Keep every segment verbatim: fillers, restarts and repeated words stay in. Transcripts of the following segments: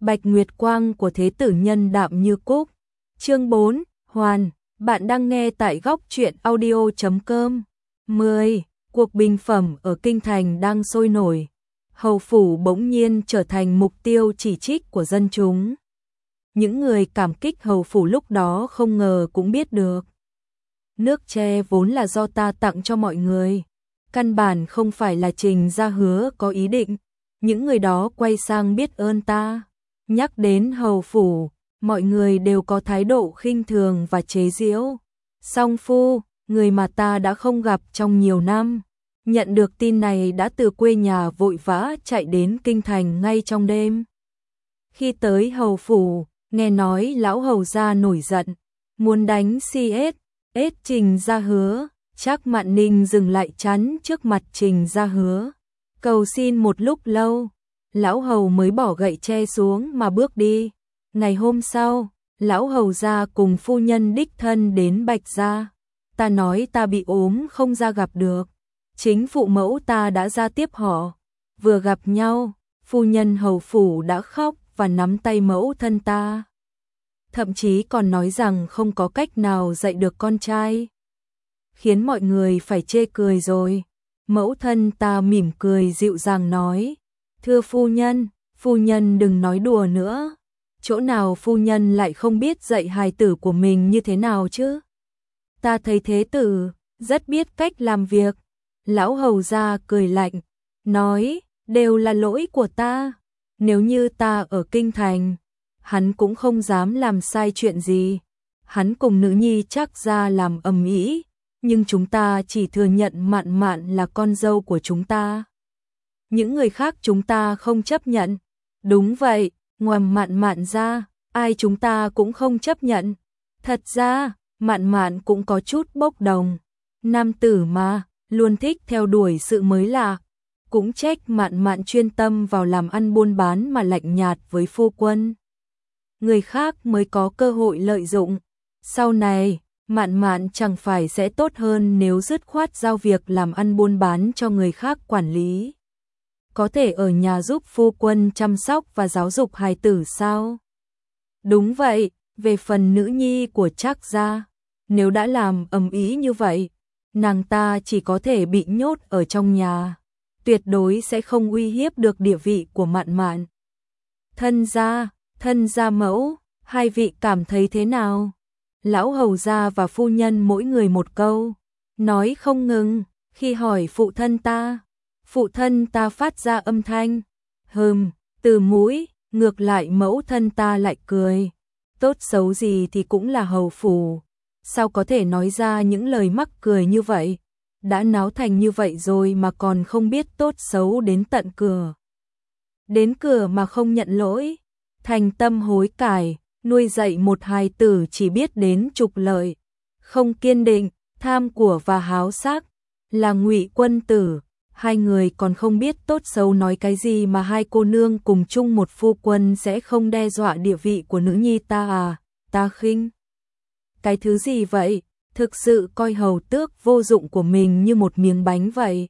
Bạch Nguyệt Quang của Thế tử nhân đạm như cúc. Chương bốn, Hoàn, bạn đang nghe tại góc truyện audio chấm com. mười. Cuộc bình phẩm ở Kinh Thành đang sôi nổi. Hầu phủ bỗng nhiên trở thành mục tiêu chỉ trích của dân chúng. Những người cảm kích hầu phủ lúc đó không ngờ cũng biết được. Nước tre vốn là do ta tặng cho mọi người. Căn bản không phải là Trình Gia hứa có ý định. Những người đó quay sang biết ơn ta. Nhắc đến hầu phủ, mọi người đều có thái độ khinh thường và chế giễu. Song Phu, người mà ta đã không gặp trong nhiều năm, nhận được tin này đã từ quê nhà vội vã chạy đến Kinh Thành ngay trong đêm. Khi tới hầu phủ, nghe nói lão hầu gia nổi giận, muốn đánh xê ét, ết Trình Gia hứa, Trác Mạn Ninh dừng lại chắn trước mặt Trình Gia hứa. Cầu xin một lúc lâu, lão hầu mới bỏ gậy tre xuống mà bước đi. Ngày hôm sau, lão hầu gia cùng phu nhân đích thân đến Bạch gia. Ta nói ta bị ốm không ra gặp được. Chính phụ mẫu ta đã ra tiếp họ. Vừa gặp nhau, phu nhân hầu phủ đã khóc và nắm tay mẫu thân ta. Thậm chí còn nói rằng không có cách nào dạy được con trai. Khiến mọi người phải chê cười rồi. Mẫu thân ta mỉm cười dịu dàng nói. Thưa phu nhân, phu nhân đừng nói đùa nữa. Chỗ nào phu nhân lại không biết dạy hài tử của mình như thế nào chứ? Ta thấy thế tử rất biết cách làm việc. Lão hầu gia cười lạnh, nói, đều là lỗi của ta. Nếu như ta ở Kinh Thành, hắn cũng không dám làm sai chuyện gì. Hắn cùng nữ nhi Trác gia làm ầm ĩ, nhưng chúng ta chỉ thừa nhận Mạn Mạn là con dâu của chúng ta. Những người khác chúng ta không chấp nhận. Đúng vậy, ngoài Mạn Mạn ra, ai chúng ta cũng không chấp nhận. Thật ra, Mạn Mạn cũng có chút bốc đồng. Nam tử mà, luôn thích theo đuổi sự mới lạ. Cũng trách Mạn Mạn chuyên tâm vào làm ăn buôn bán mà lạnh nhạt với phu quân. Người khác mới có cơ hội lợi dụng. Sau này, Mạn Mạn chẳng phải sẽ tốt hơn nếu dứt khoát giao việc làm ăn buôn bán cho người khác quản lý. Có thể ở nhà giúp phu quân chăm sóc và giáo dục hài tử sao? Đúng vậy, về phần nữ nhi của Trác gia, nếu đã làm ầm ĩ như vậy, nàng ta chỉ có thể bị nhốt ở trong nhà, tuyệt đối sẽ không uy hiếp được địa vị của Mạn Mạn. Thân gia, thân gia mẫu, hai vị cảm thấy thế nào? Lão hầu gia và phu nhân mỗi người một câu, nói không ngừng. Khi hỏi phụ thân ta, phụ thân ta phát ra âm thanh hừm từ mũi, ngược lại mẫu thân ta lại cười. Tốt xấu gì thì cũng là hầu phủ, sao có thể nói ra những lời mắc cười như vậy? Đã náo thành như vậy rồi mà còn không biết tốt xấu đến tận cửa. Đến cửa mà không nhận lỗi, thành tâm hối cải, nuôi dạy một hài tử chỉ biết đến trục lợi, không kiên định, tham của và háo sắc, là Ngụy Quân tử. Hai người còn không biết tốt xấu nói cái gì mà hai cô nương cùng chung một phu quân sẽ không đe dọa địa vị của nữ nhi ta à? Ta khinh cái thứ gì vậy? Thực sự coi hầu tước vô dụng của mình như một miếng bánh vậy.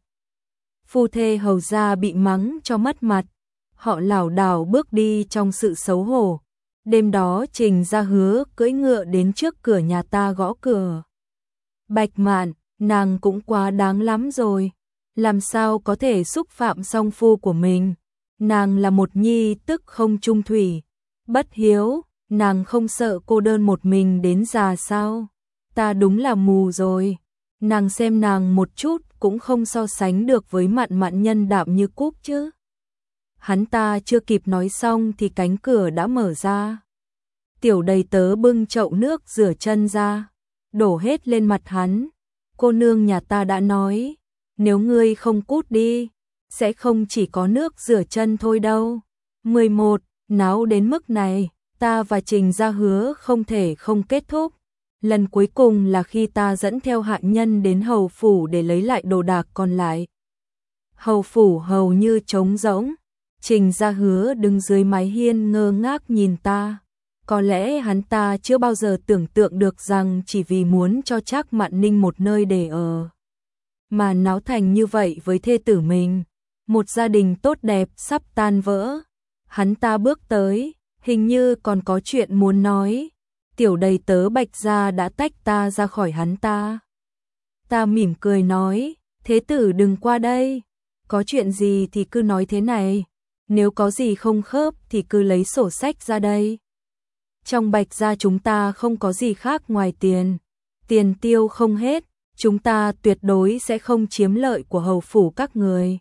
Phu thê hầu gia bị mắng cho mất mặt, họ lảo đảo bước đi trong sự xấu hổ. Đêm đó Trình Gia hứa cưỡi ngựa đến trước cửa nhà ta gõ cửa. Bạch Mạn, nàng cũng quá đáng lắm rồi. Làm sao có thể xúc phạm song phu của mình? Nàng là một nhi tức không trung thủy, bất hiếu, nàng không sợ cô đơn một mình đến già sao? Ta đúng là mù rồi. Nàng xem nàng một chút cũng không so sánh được với Mạn Mạn nhân đạm như cúc chứ. Hắn ta chưa kịp nói xong thì cánh cửa đã mở ra. Tiểu đầy tớ bưng chậu nước rửa chân ra, đổ hết lên mặt hắn. Cô nương nhà ta đã nói, nếu ngươi không cút đi, sẽ không chỉ có nước rửa chân thôi đâu. mười một. Náo đến mức này, ta và Trình Gia hứa không thể không kết thúc. Lần cuối cùng là khi ta dẫn theo hạ nhân đến hầu phủ để lấy lại đồ đạc còn lại. Hầu phủ hầu như trống rỗng. Trình Gia hứa đứng dưới mái hiên ngơ ngác nhìn ta. Có lẽ hắn ta chưa bao giờ tưởng tượng được rằng chỉ vì muốn cho Trác Mạn Ninh một nơi để ở, mà náo thành như vậy với thê tử mình. Một gia đình tốt đẹp sắp tan vỡ. Hắn ta bước tới, hình như còn có chuyện muốn nói. Tiểu đầy tớ Bạch gia đã tách ta ra khỏi hắn ta. Ta mỉm cười nói, thế tử đừng qua đây, có chuyện gì thì cứ nói thế này, nếu có gì không khớp thì cứ lấy sổ sách ra đây. Trong Bạch gia chúng ta không có gì khác ngoài tiền, tiền tiêu không hết, chúng ta tuyệt đối sẽ không chiếm lợi của hầu phủ các người.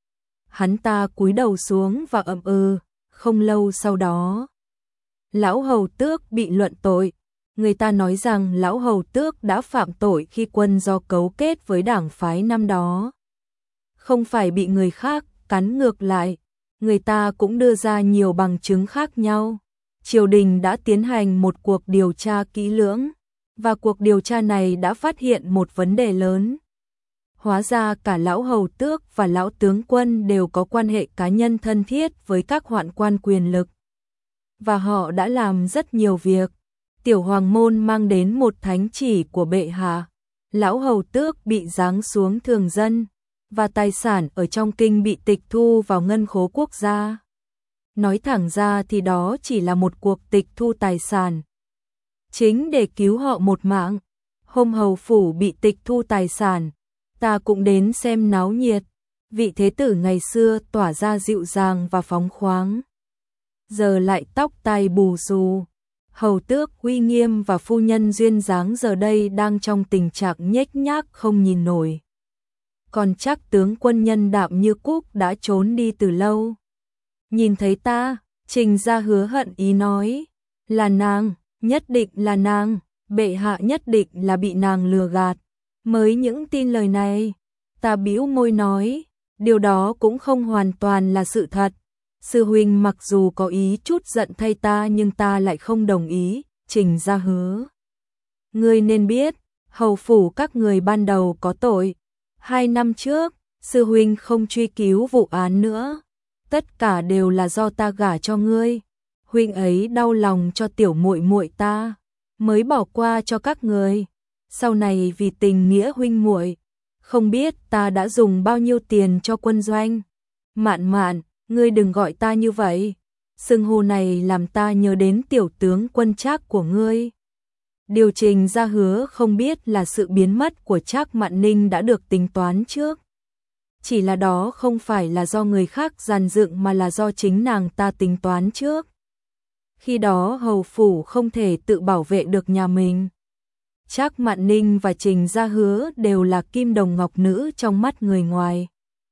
Hắn ta cúi đầu xuống và ậm ừ, không lâu sau đó. Lão hầu tước bị luận tội, người ta nói rằng lão hầu tước đã phạm tội khi quân do cấu kết với đảng phái năm đó. Không phải bị người khác cắn ngược lại, người ta cũng đưa ra nhiều bằng chứng khác nhau. Triều đình đã tiến hành một cuộc điều tra kỹ lưỡng, và cuộc điều tra này đã phát hiện một vấn đề lớn. Hóa ra cả lão hầu tước và lão tướng quân đều có quan hệ cá nhân thân thiết với các hoạn quan quyền lực. Và họ đã làm rất nhiều việc. Tiểu hoàng môn mang đến một thánh chỉ của bệ hạ. Lão hầu tước bị giáng xuống thường dân, và tài sản ở trong kinh bị tịch thu vào ngân khố quốc gia. Nói thẳng ra thì đó chỉ là một cuộc tịch thu tài sản, chính để cứu họ một mạng. Hôm hầu phủ bị tịch thu tài sản, ta cũng đến xem náo nhiệt. Vị thế tử ngày xưa tỏa ra dịu dàng và phóng khoáng, giờ lại tóc tai bù xù. Hầu tước uy nghiêm và phu nhân duyên dáng giờ đây đang trong tình trạng nhếch nhác không nhìn nổi. Còn chắc tướng quân nhân đạm như cúc đã trốn đi từ lâu. Nhìn thấy ta, Trình Gia hứa hận ý nói, là nàng, nhất định là nàng, bệ hạ nhất định là bị nàng lừa gạt mới những tin lời này. Ta bĩu môi nói, điều đó cũng không hoàn toàn là sự thật. Sư huynh mặc dù có ý chút giận thay ta nhưng ta lại không đồng ý. Trình Gia hứa, ngươi nên biết, hầu phủ các người ban đầu có tội. Hai năm trước, sư huynh không truy cứu vụ án nữa. Tất cả đều là do ta gả cho ngươi. Huynh ấy đau lòng cho tiểu muội muội ta, mới bỏ qua cho các người. Sau này vì tình nghĩa huynh muội, không biết ta đã dùng bao nhiêu tiền cho quân doanh. Mạn Mạn, ngươi đừng gọi ta như vậy. Xưng hô này làm ta nhớ đến tiểu tướng quân Trác của ngươi. Điều Trình Gia hứa không biết là sự biến mất của Trác Mạn Ninh đã được tính toán trước. Chỉ là đó không phải là do người khác dàn dựng mà là do chính nàng ta tính toán trước. Khi đó hầu phủ không thể tự bảo vệ được nhà mình. Trác Mạn Ninh và Trình Gia hứa đều là kim đồng ngọc nữ trong mắt người ngoài.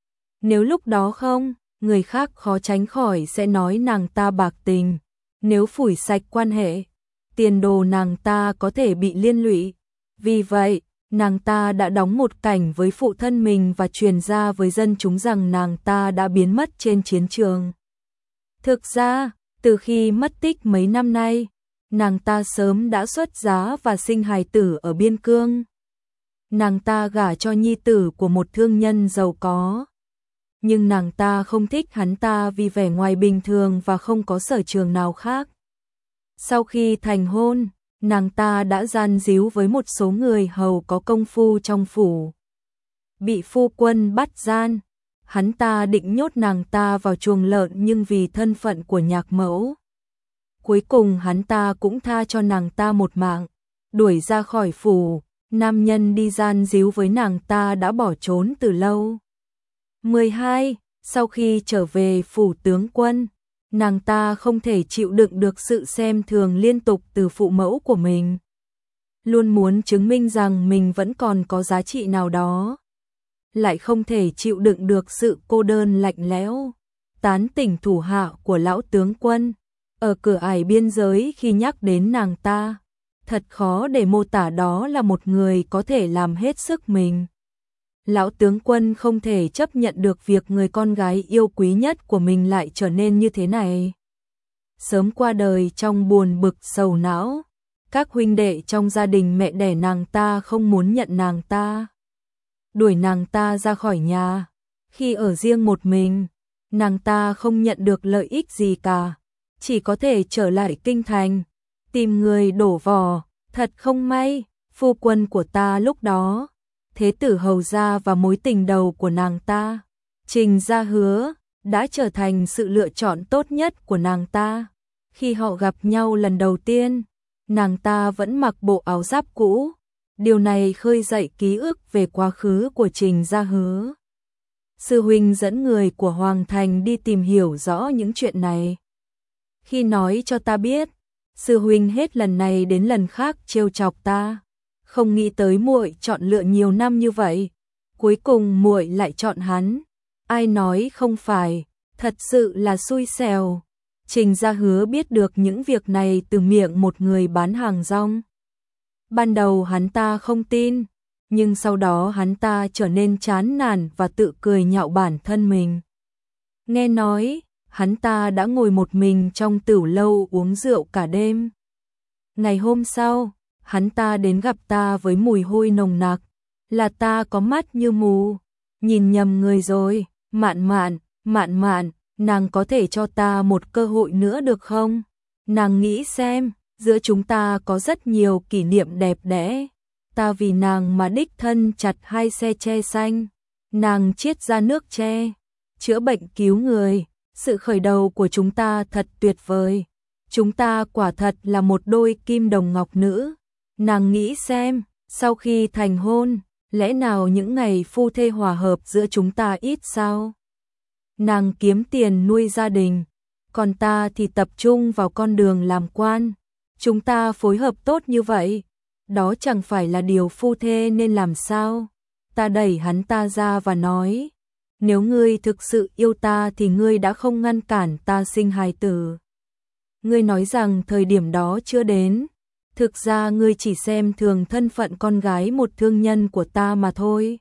Nếu lúc đó không, người khác khó tránh khỏi sẽ nói nàng ta bạc tình. Nếu phủi sạch quan hệ, tiền đồ nàng ta có thể bị liên lụy. Vì vậy, nàng ta đã đóng một cảnh với phụ thân mình và truyền ra với dân chúng rằng nàng ta đã biến mất trên chiến trường. Thực ra, từ khi mất tích mấy năm nay, nàng ta sớm đã xuất giá và sinh hài tử ở biên cương. Nàng ta gả cho nhi tử của một thương nhân giàu có. Nhưng nàng ta không thích hắn ta vì vẻ ngoài bình thường và không có sở trường nào khác. Sau khi thành hôn, nàng ta đã gian díu với một số người hầu có công phu trong phủ. Bị phu quân bắt gian, hắn ta định nhốt nàng ta vào chuồng lợn nhưng vì thân phận của nhạc mẫu. Cuối cùng hắn ta cũng tha cho nàng ta một mạng, đuổi ra khỏi phủ. Nam nhân đi gian díu với nàng ta đã bỏ trốn từ lâu. mười hai. Sau khi trở về phủ tướng quân, nàng ta không thể chịu đựng được sự xem thường liên tục từ phụ mẫu của mình. Luôn muốn chứng minh rằng mình vẫn còn có giá trị nào đó. Lại không thể chịu đựng được sự cô đơn lạnh lẽo, tán tỉnh thủ hạ của lão tướng quân. Ở cửa ải biên giới khi nhắc đến nàng ta, thật khó để mô tả đó là một người có thể làm hết sức mình. Lão tướng quân không thể chấp nhận được việc người con gái yêu quý nhất của mình lại trở nên như thế này. Sớm qua đời trong buồn bực sầu não, các huynh đệ trong gia đình mẹ đẻ nàng ta không muốn nhận nàng ta, đuổi nàng ta ra khỏi nhà. Khi ở riêng một mình, nàng ta không nhận được lợi ích gì cả, chỉ có thể trở lại kinh thành, tìm người đổ vò. Thật không may, phu quân của ta lúc đó, thế tử hầu gia và mối tình đầu của nàng ta, Trình Gia hứa, đã trở thành sự lựa chọn tốt nhất của nàng ta. Khi họ gặp nhau lần đầu tiên, nàng ta vẫn mặc bộ áo giáp cũ. Điều này khơi dậy ký ức về quá khứ của Trình Gia Hứa. Sư huynh dẫn người của Hoàng Thành đi tìm hiểu rõ những chuyện này. Khi nói cho ta biết, sư huynh hết lần này đến lần khác trêu chọc ta, không nghĩ tới muội chọn lựa nhiều năm như vậy, cuối cùng muội lại chọn hắn. Ai nói không phải, thật sự là xui xẻo. Trình Gia Hứa biết được những việc này từ miệng một người bán hàng rong. Ban đầu hắn ta không tin, nhưng sau đó hắn ta trở nên chán nản và tự cười nhạo bản thân mình. Nghe nói, hắn ta đã ngồi một mình trong tửu lâu uống rượu cả đêm. Ngày hôm sau, hắn ta đến gặp ta với mùi hôi nồng nặc, là ta có mắt như mù, nhìn nhầm người rồi. Mạn mạn, mạn mạn, nàng có thể cho ta một cơ hội nữa được không? Nàng nghĩ xem, giữa chúng ta có rất nhiều kỷ niệm đẹp đẽ. Ta vì nàng mà đích thân chặt hai xe tre xanh. Nàng chiết ra nước tre, chữa bệnh cứu người. Sự khởi đầu của chúng ta thật tuyệt vời. Chúng ta quả thật là một đôi kim đồng ngọc nữ. Nàng nghĩ xem, sau khi thành hôn, lẽ nào những ngày phu thê hòa hợp giữa chúng ta ít sao? Nàng kiếm tiền nuôi gia đình, còn ta thì tập trung vào con đường làm quan. Chúng ta phối hợp tốt như vậy, đó chẳng phải là điều phu thê nên làm sao? Ta đẩy hắn ta ra và nói, nếu ngươi thực sự yêu ta thì ngươi đã không ngăn cản ta sinh hài tử. Ngươi nói rằng thời điểm đó chưa đến, thực ra ngươi chỉ xem thường thân phận con gái một thương nhân của ta mà thôi.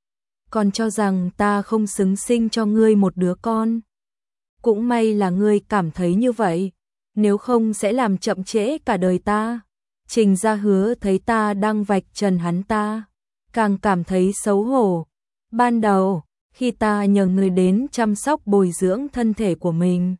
Còn cho rằng ta không xứng sinh cho ngươi một đứa con. Cũng may là ngươi cảm thấy như vậy, nếu không sẽ làm chậm trễ cả đời ta. Trình Gia Hứa thấy ta đang vạch trần hắn ta, càng cảm thấy xấu hổ. Ban đầu, khi ta nhờ người đến chăm sóc bồi dưỡng thân thể của mình,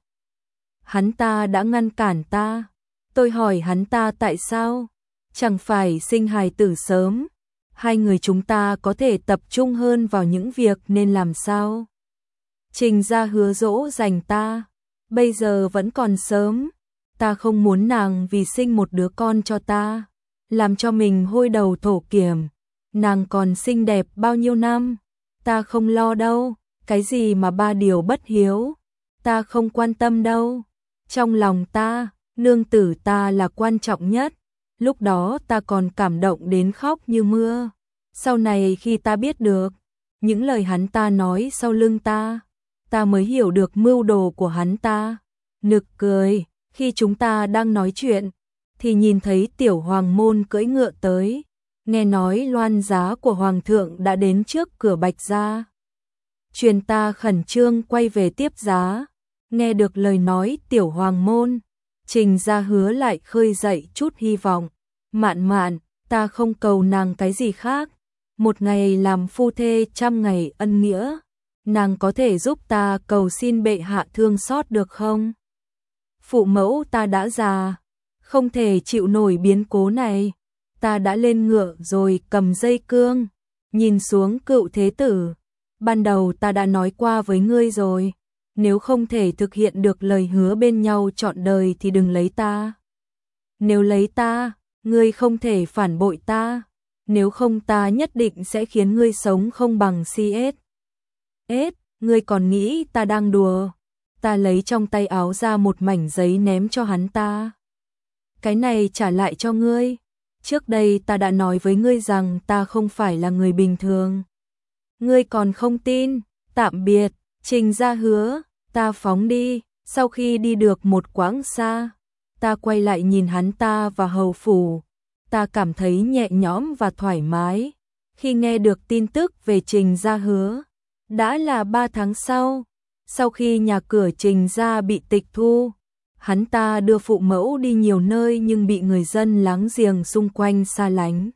hắn ta đã ngăn cản ta. Tôi hỏi hắn ta tại sao, chẳng phải sinh hài tử sớm, hai người chúng ta có thể tập trung hơn vào những việc nên làm sao? Trình Gia Hứa dỗ dành ta, bây giờ vẫn còn sớm, ta không muốn nàng vì sinh một đứa con cho ta, làm cho mình hôi đầu thổ kiểm. Nàng còn xinh đẹp bao nhiêu năm, ta không lo đâu, cái gì mà ba điều bất hiếu, ta không quan tâm đâu. Trong lòng ta, nương tử ta là quan trọng nhất. Lúc đó ta còn cảm động đến khóc như mưa. Sau này khi ta biết được những lời hắn ta nói sau lưng ta, ta mới hiểu được mưu đồ của hắn ta. Nực cười, khi chúng ta đang nói chuyện, thì nhìn thấy tiểu hoàng môn cưỡi ngựa tới. Nghe nói loan giá của hoàng thượng đã đến trước cửa Bạch Gia. Truyền ta khẩn trương quay về tiếp giá. Nghe được lời nói tiểu hoàng môn, Trình Gia Hứa lại khơi dậy chút hy vọng. Mạn mạn, ta không cầu nàng cái gì khác. Một ngày làm phu thê trăm ngày ân nghĩa. Nàng có thể giúp ta cầu xin bệ hạ thương xót được không? Phụ mẫu ta đã già, không thể chịu nổi biến cố này. Ta đã lên ngựa rồi cầm dây cương, nhìn xuống cựu thế tử. Ban đầu ta đã nói qua với ngươi rồi, nếu không thể thực hiện được lời hứa bên nhau trọn đời thì đừng lấy ta. Nếu lấy ta, ngươi không thể phản bội ta, nếu không ta nhất định sẽ khiến ngươi sống không bằng si ết. Ết, ngươi còn nghĩ ta đang đùa? Ta lấy trong tay áo ra một mảnh giấy ném cho hắn ta. Cái này trả lại cho ngươi. Trước đây ta đã nói với ngươi rằng ta không phải là người bình thường. Ngươi còn không tin, tạm biệt. Trình Gia Hứa, ta phóng đi. Sau khi đi được một quãng xa, ta quay lại nhìn hắn ta và hầu phủ. Ta cảm thấy nhẹ nhõm và thoải mái khi nghe được tin tức về Trình Gia Hứa. Đã là ba tháng sau, sau khi nhà cửa Trình Gia bị tịch thu, hắn ta đưa phụ mẫu đi nhiều nơi nhưng bị người dân láng giềng xung quanh xa lánh.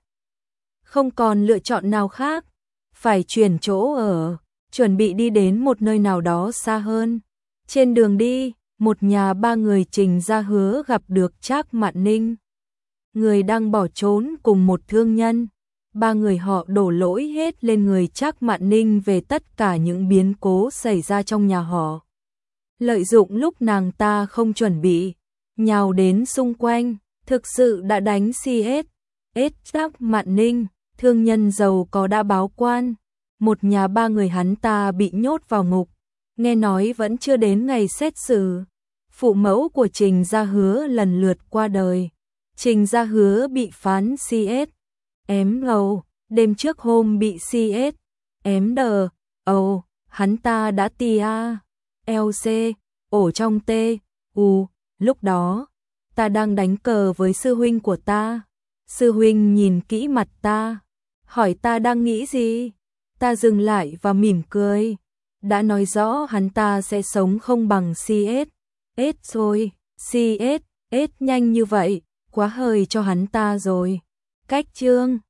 Không còn lựa chọn nào khác, phải chuyển chỗ ở, chuẩn bị đi đến một nơi nào đó xa hơn. Trên đường đi, một nhà ba người Trình Gia Hứa gặp được Trác Mạn Ninh, người đang bỏ trốn cùng một thương nhân. Ba người họ đổ lỗi hết lên người Trác Mạn Ninh về tất cả những biến cố xảy ra trong nhà họ. Lợi dụng lúc nàng ta không chuẩn bị, nhào đến xung quanh, thực sự đã đánh xê ét. ét Trác Mạn Ninh, thương nhân giàu có đã báo quan, một nhà ba người hắn ta bị nhốt vào ngục, nghe nói vẫn chưa đến ngày xét xử. Phụ mẫu của Trình Gia Hứa lần lượt qua đời. Trình Gia Hứa bị phán xê ét, ém ngầu, đêm trước hôm bị xê ét, ém đờ, ầu, hắn ta đã tia, lờ xê, ổ trong T, U, lúc đó, ta đang đánh cờ với sư huynh của ta. Sư huynh nhìn kỹ mặt ta, hỏi ta đang nghĩ gì, ta dừng lại và mỉm cười. Đã nói rõ hắn ta sẽ sống không bằng xê ét, ét rồi, xê ét, ét nhanh như vậy, quá hời cho hắn ta rồi. Cách chương